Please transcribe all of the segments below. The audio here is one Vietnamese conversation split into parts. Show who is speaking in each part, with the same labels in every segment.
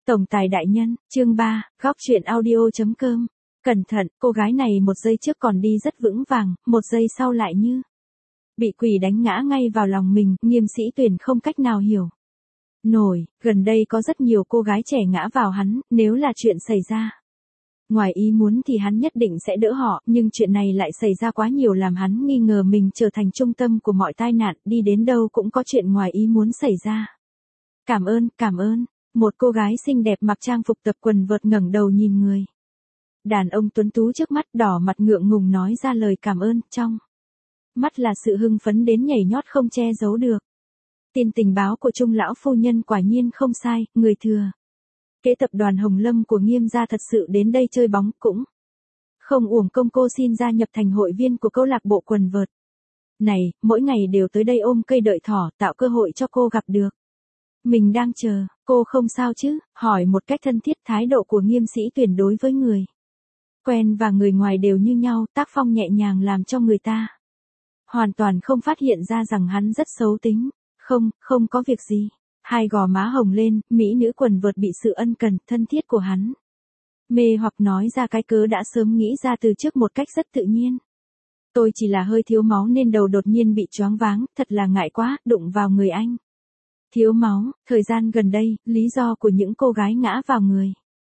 Speaker 1: Tổng tài đại nhân, chương 3, góc chuyện audio.com. Cẩn thận, cô gái này một giây trước còn đi rất vững vàng, một giây sau lại như bị quỷ đánh ngã ngay vào lòng mình, Nghiêm Sĩ Tuyền không cách nào hiểu nổi, gần đây có rất nhiều cô gái trẻ ngã vào hắn, nếu là chuyện xảy ra ngoài ý muốn thì hắn nhất định sẽ đỡ họ, nhưng chuyện này lại xảy ra quá nhiều làm hắn nghi ngờ mình trở thành trung tâm của mọi tai nạn, đi đến đâu cũng có chuyện ngoài ý muốn xảy ra. Cảm ơn. Một cô gái xinh đẹp mặc trang phục tập quần vợt ngẩng đầu nhìn người đàn ông tuấn tú trước mắt, đỏ mặt ngượng ngùng nói ra lời cảm ơn, trong mắt là sự hưng phấn đến nhảy nhót không che giấu được. Tin tình báo của Trung lão phu nhân quả nhiên không sai, người thừa kế tập đoàn Hồng Lâm của Nghiêm gia thật sự đến đây chơi bóng, cũng không uổng công cô xin gia nhập thành hội viên của câu lạc bộ quần vợt này, mỗi ngày đều tới đây ôm cây đợi thỏ, tạo cơ hội cho cô gặp được mình đang chờ. Cô không sao chứ? Hỏi một cách thân thiết. Thái độ của Nghiêm Sĩ Tuyền đối với người quen và người ngoài đều như nhau, tác phong nhẹ nhàng làm cho người ta hoàn toàn không phát hiện ra rằng hắn rất xấu tính. Không có việc gì. Hai gò má hồng lên, mỹ nữ quần vợt bị sự ân cần, thân thiết của hắn mê hoặc nói ra cái cớ đã sớm nghĩ ra từ trước một cách rất tự nhiên. Tôi chỉ là hơi thiếu máu nên đầu đột nhiên bị choáng váng, thật là ngại quá, đụng vào người anh. Thiếu máu, thời gian gần đây, lý do của những cô gái ngã vào người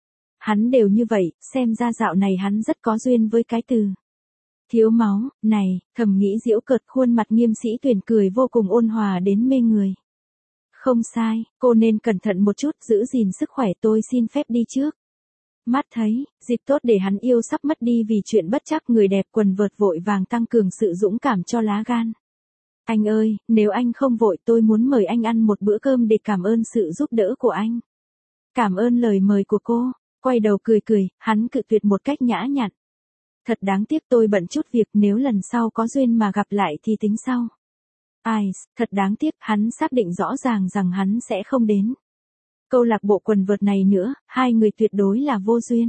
Speaker 1: hắn đều như vậy, xem ra dạo này hắn rất có duyên với cái từ thiếu máu này, thầm nghĩ giễu cợt. Khuôn mặt Nghiêm Sĩ Tuyền cười vô cùng ôn hòa đến mê người. Không sai, cô nên cẩn thận một chút, giữ gìn sức khỏe, tôi xin phép đi trước. Mắt thấy, dịp tốt để hắn yêu sắp mất đi vì chuyện bất trắc, người đẹp quần vợt vội vàng tăng cường sự dũng cảm cho lá gan. Anh ơi, nếu anh không vội tôi muốn mời anh ăn một bữa cơm để cảm ơn sự giúp đỡ của anh. Cảm ơn lời mời của cô. Quay đầu cười, hắn cự tuyệt một cách nhã nhặn. Thật đáng tiếc, tôi bận chút việc, nếu lần sau có duyên mà gặp lại thì tính sau. Ai, thật đáng tiếc, hắn xác định rõ ràng rằng hắn sẽ không đến câu lạc bộ quần vợt này nữa, hai người tuyệt đối là vô duyên.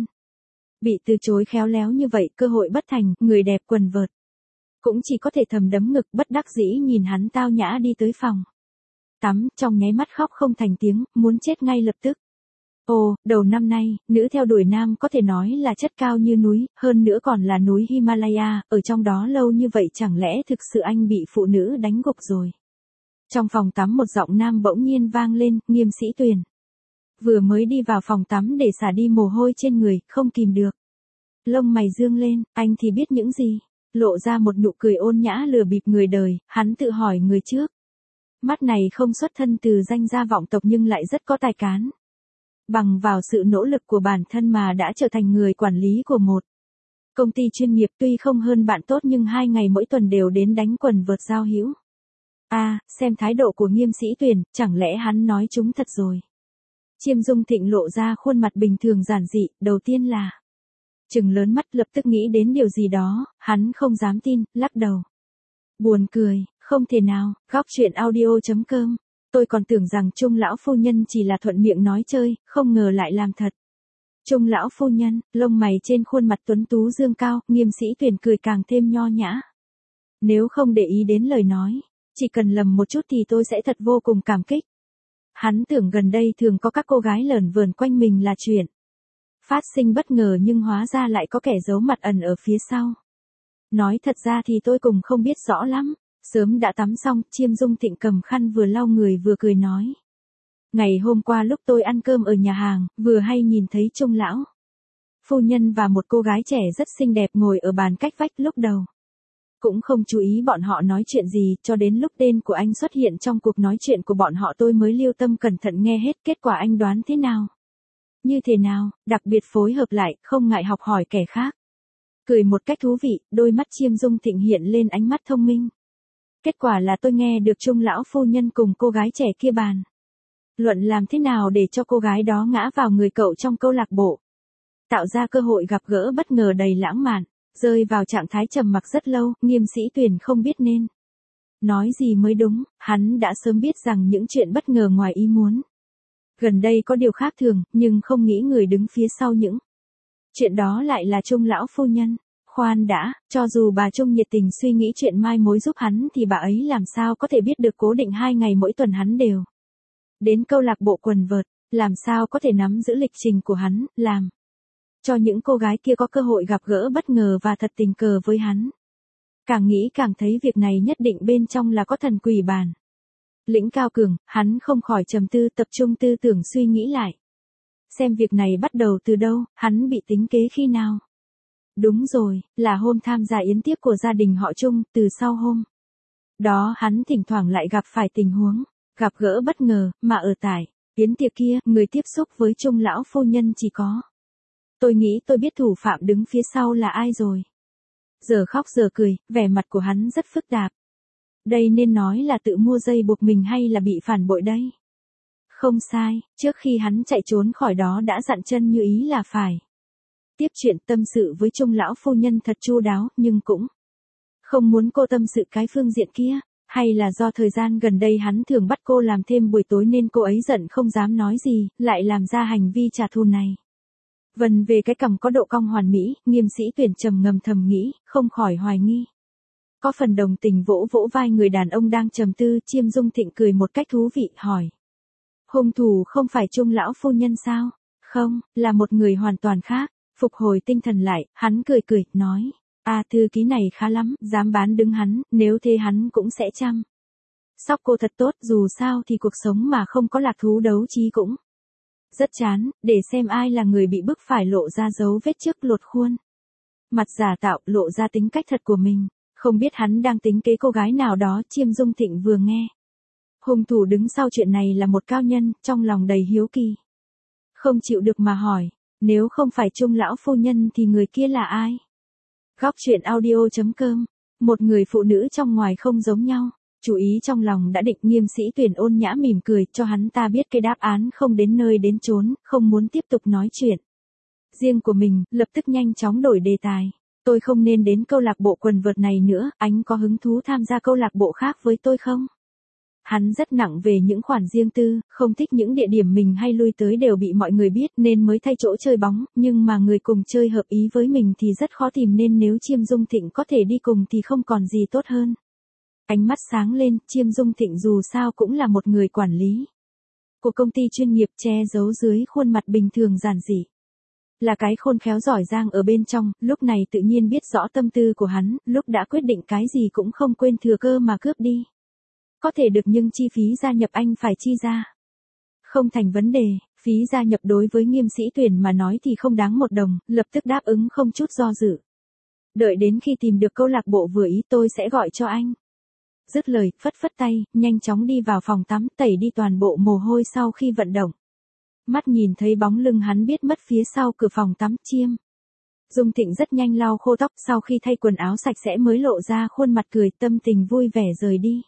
Speaker 1: Bị từ chối khéo léo như vậy, cơ hội bất thành, người đẹp quần vợt cũng chỉ có thể thầm đấm ngực, bất đắc dĩ nhìn hắn tao nhã đi tới phòng tắm, trong nháy mắt khóc không thành tiếng, muốn chết ngay lập tức. Ồ, đầu năm nay, nữ theo đuổi nam có thể nói là chất cao như núi, hơn nữa còn là núi Himalaya, ở trong đó lâu như vậy chẳng lẽ thực sự anh bị phụ nữ đánh gục rồi. Trong phòng tắm một giọng nam bỗng nhiên vang lên, Nghiêm Sĩ Tuyền vừa mới đi vào phòng tắm để xả đi mồ hôi trên người, không kìm được lông mày dương lên, anh thì biết những gì. Lộ ra một nụ cười ôn nhã lừa bịp người đời, hắn tự hỏi người trước mắt này không xuất thân từ danh gia vọng tộc nhưng lại rất có tài cán. Bằng vào sự nỗ lực của bản thân mà đã trở thành người quản lý của một công ty chuyên nghiệp, tuy không hơn bạn tốt nhưng 2 ngày mỗi tuần đều đến đánh quần vợt giao hữu. Xem thái độ của Nghiêm Sĩ Tuyền, chẳng lẽ hắn nói chúng thật rồi. Chiêm Dung Thịnh lộ ra khuôn mặt bình thường giản dị, đầu tiên là trừng lớn mắt, lập tức nghĩ đến điều gì đó, hắn không dám tin, lắc đầu. Buồn cười, không thể nào. Góc chuyện audio.com. Tôi còn tưởng rằng Trung lão phu nhân chỉ là thuận miệng nói chơi, không ngờ lại làm thật. Trung lão phu nhân, lông mày trên khuôn mặt tuấn tú dương cao, Nghiêm Sĩ Tuyền cười càng thêm nho nhã. Nếu không để ý đến lời nói, chỉ cần lầm một chút thì tôi sẽ thật vô cùng cảm kích. Hắn tưởng gần đây thường có các cô gái lởn vởn quanh mình là chuyện phát sinh bất ngờ nhưng hóa ra lại có kẻ giấu mặt ẩn ở phía sau. Nói thật ra thì tôi cũng không biết rõ lắm. Sớm đã tắm xong, Chiêm Dung Thịnh cầm khăn vừa lau người vừa cười nói. Ngày hôm qua lúc tôi ăn cơm ở nhà hàng, vừa hay nhìn thấy Trung lão phu nhân và một cô gái trẻ rất xinh đẹp ngồi ở bàn cách vách, lúc đầu cũng không chú ý bọn họ nói chuyện gì, cho đến lúc tên của anh xuất hiện trong cuộc nói chuyện của bọn họ tôi mới lưu tâm cẩn thận nghe hết. Kết quả anh đoán thế nào? Như thế nào? Đặc biệt phối hợp lại, không ngại học hỏi kẻ khác. Cười một cách thú vị, đôi mắt Chiêm Dung Thịnh hiện lên ánh mắt thông minh. Kết quả là tôi nghe được Trung lão phu nhân cùng cô gái trẻ kia bàn luận làm thế nào để cho cô gái đó ngã vào người cậu trong câu lạc bộ, tạo ra cơ hội gặp gỡ bất ngờ đầy lãng mạn. Rơi vào trạng thái trầm mặc rất lâu, Nghiêm Sĩ Tuyền không biết nên nói gì mới đúng. Hắn đã sớm biết rằng những chuyện bất ngờ ngoài ý muốn gần đây có điều khác thường, nhưng không nghĩ người đứng phía sau những chuyện đó lại là Trung lão phu nhân. Khoan đã, cho dù bà Trung nhiệt tình suy nghĩ chuyện mai mối giúp hắn thì bà ấy làm sao có thể biết được cố định 2 ngày mỗi tuần hắn đều đến câu lạc bộ quần vợt. Làm sao có thể nắm giữ lịch trình của hắn, làm cho những cô gái kia có cơ hội gặp gỡ bất ngờ và thật tình cờ với hắn. Càng nghĩ càng thấy việc này nhất định bên trong là có thần quỷ bàn. Lĩnh Cao Cường, hắn không khỏi trầm tư, tập trung tư tưởng suy nghĩ lại. Xem việc này bắt đầu từ đâu, hắn bị tính kế khi nào. Đúng rồi, là hôm tham gia yến tiệc của gia đình họ Trung, từ sau hôm đó hắn thỉnh thoảng lại gặp phải tình huống, gặp gỡ bất ngờ, mà ở tại yến tiệc kia, người tiếp xúc với Trung lão phu nhân chỉ có. Tôi nghĩ tôi biết thủ phạm đứng phía sau là ai rồi. Giờ khóc giờ cười, vẻ mặt của hắn rất phức tạp. Đây nên nói là tự mua dây buộc mình hay là bị phản bội đây? Không sai, trước khi hắn chạy trốn khỏi đó đã dặn chân Như Ý là phải tiếp chuyện tâm sự với Trung lão phu nhân thật chu đáo, nhưng cũng không muốn cô tâm sự cái phương diện kia, hay là do thời gian gần đây hắn thường bắt cô làm thêm buổi tối nên cô ấy giận không dám nói gì, lại làm ra hành vi trả thù này. Vần về cái cằm có độ cong hoàn mỹ, Nghiêm Sĩ Tuyển trầm ngâm thầm nghĩ, không khỏi hoài nghi. Có phần đồng tình vỗ vỗ vai người đàn ông đang trầm tư, Chiêm Dung Thịnh cười một cách thú vị, hỏi. Hung thủ không phải Trung lão phu nhân sao? Không, là một người hoàn toàn khác. Phục hồi tinh thần lại, hắn cười cười, nói. Thư ký này khá lắm, dám bán đứng hắn, nếu thế hắn cũng sẽ chăm sóc cô thật tốt, dù sao thì cuộc sống mà không có lạc thú đấu trí cũng rất chán, để xem ai là người bị bức phải lộ ra dấu vết trước lột khuôn mặt giả tạo, lộ ra tính cách thật của mình. Không biết hắn đang tính kế cô gái nào đó. Chiêm Dung Thịnh vừa nghe hung thủ đứng sau chuyện này là một cao nhân, trong lòng đầy hiếu kỳ, không chịu được mà hỏi, nếu không phải Trung lão phu nhân thì người kia là ai? Góc truyện audio.com. Một người phụ nữ trong ngoài không giống nhau. Chú ý trong lòng đã định, Nghiêm Sĩ Tuyển ôn nhã mỉm cười, cho hắn ta biết cái đáp án không đến nơi đến chốn, không muốn tiếp tục nói chuyện riêng của mình, lập tức nhanh chóng đổi đề tài. Tôi không nên đến câu lạc bộ quần vợt này nữa, anh có hứng thú tham gia câu lạc bộ khác với tôi không? Hắn rất nặng về những khoản riêng tư, không thích những địa điểm mình hay lui tới đều bị mọi người biết nên mới thay chỗ chơi bóng, nhưng mà người cùng chơi hợp ý với mình thì rất khó tìm, nên nếu Chiêm Dung Thịnh có thể đi cùng thì không còn gì tốt hơn. Ánh mắt sáng lên, Chiêm Dung Thịnh dù sao cũng là một người quản lý của công ty chuyên nghiệp, che giấu dưới khuôn mặt bình thường giản dị là cái khôn khéo giỏi giang ở bên trong. Lúc này tự nhiên biết rõ tâm tư của hắn, lúc đã quyết định cái gì cũng không quên thừa cơ mà cướp đi. Có thể được, nhưng chi phí gia nhập anh phải chi ra. Không thành vấn đề, phí gia nhập đối với Nghiêm Sĩ Tuyển mà nói thì không đáng một đồng, lập tức đáp ứng không chút do dự. Đợi đến khi tìm được câu lạc bộ vừa ý tôi sẽ gọi cho anh. Dứt lời, phất phất tay, nhanh chóng đi vào phòng tắm, tẩy đi toàn bộ mồ hôi sau khi vận động. Mắt nhìn thấy bóng lưng hắn biết mất phía sau cửa phòng tắm. Chiêm Dung Thịnh rất nhanh lau khô tóc, sau khi thay quần áo sạch sẽ mới lộ ra khuôn mặt cười, tâm tình vui vẻ rời đi.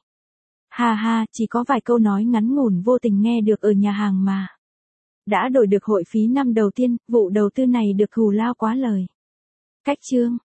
Speaker 1: Ha ha, chỉ có vài câu nói ngắn ngủn vô tình nghe được ở nhà hàng mà đã đổi được hội phí năm đầu tiên, vụ đầu tư này được thù lao quá lời. Cách chương